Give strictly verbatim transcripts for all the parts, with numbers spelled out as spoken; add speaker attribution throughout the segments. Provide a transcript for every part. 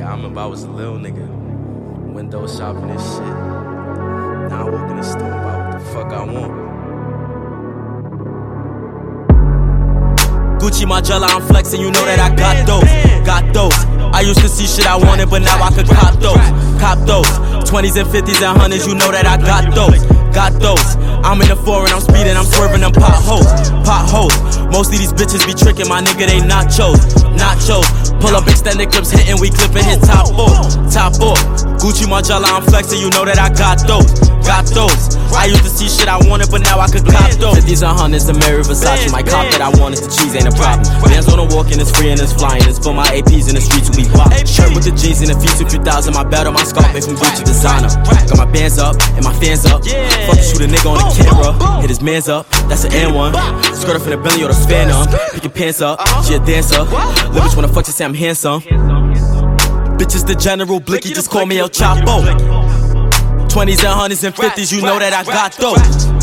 Speaker 1: I remember I was a little nigga, window shopping and shit. Now I walk in the store and buy what the fuck I want. Gucci Margiela, I'm flexing, you know that I got those, got those. I used to see shit I wanted, but now I could cop those, cop those. Twenties and fifties and hundreds, you know that I got those, got those. I'm in the foreign, I'm speeding, I'm swerving them potholes, potholes. Most of these bitches be tricking, my nigga, they nachos, nachos. Pull up extended clips, hitting, we clipping, hit top four, top four. Gucci Margiela, I'm flexing, you know that I got those, got those. I used to see shit I wanted, but now I could cop those. Fifties and hundreds, the Mary Versace, my cop that I wanted, the cheese ain't a problem. Bands on the walking, it's free and it's flying. It's for my A Ps in the streets, we pop. Shirt with the jeans in the future two thousand, my belt on my scarf made from Gucci designer. Got my bands up and my fans up. Fuck shoot a nigga on the camera, hit his mans up, that's an N one. Skirt up in the belly or the phantom, pick your pants up, she a dancer. Little bitch wanna fuck, she say I'm handsome. Bitches the general, Blicky just call me El Chapo. Twenties and hundreds and fifties, you know that I got those.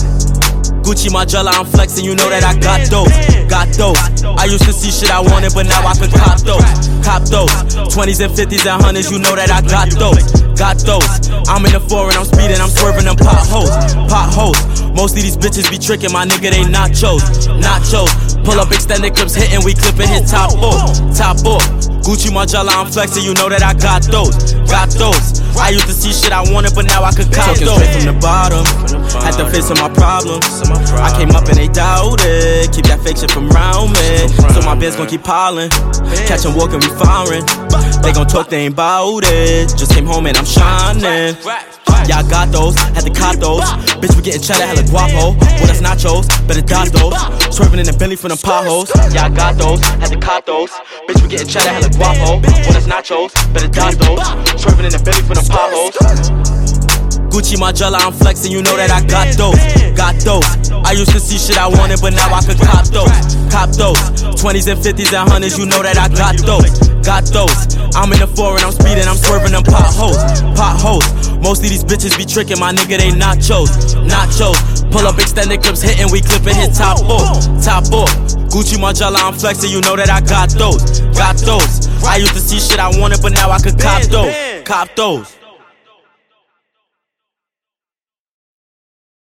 Speaker 1: Gucci Margiela, I'm flexing, you know that I got those, got those. I used to see shit I wanted, but now I could cop those, cop those. Twenties and fifties and hundreds, you know that I got those, got those. I'm in the foreign, I'm speeding, I'm swerving them potholes, potholes. Most of these bitches be tricking, my nigga, they nachos, nachos. Pull up extended clips, hitting, we clipping, hit top four, top four. Gucci Margiela, I'm flexing, you know that I got those, got those. I used to see shit I wanted, but now I could cop those. Talking straight from the bottom, had to face some my problems. I came up and they doubted, keep that fake shit from round me. So my bands gon' keep piling, catch 'em walking, we firing. They gon' talk, they ain't bout it. Just came home and I'm shining. Yeah, I got those, had to cop those. Bitch, we getting cheddar, hella guapo. Well, that's nachos, better dodge those. Swerving in the belly from the potholes. Yeah, I got those, had to cop those. Bitch, we getting cheddar, hella guapo. Well, that's nachos, better dodge those. Swerving in the belly from the potholes. Gucci Margiela, I'm flexing, you know that I got those, got those. I used to see shit I wanted, but now I could cop those, cop those. Twenties and fifties and hundreds, you know that I got those, got those. I'm in the foreign, I'm speeding, I'm swerving them potholes, potholes. Most of these bitches be tricking, my nigga, they nachos, nachos. Pull up extended clips, hitting, we clipping, hit top four, top four. Gucci Margiela, I'm flexing, you know that I got those, got those. I used to see shit I wanted, but now I could cop those, cop those.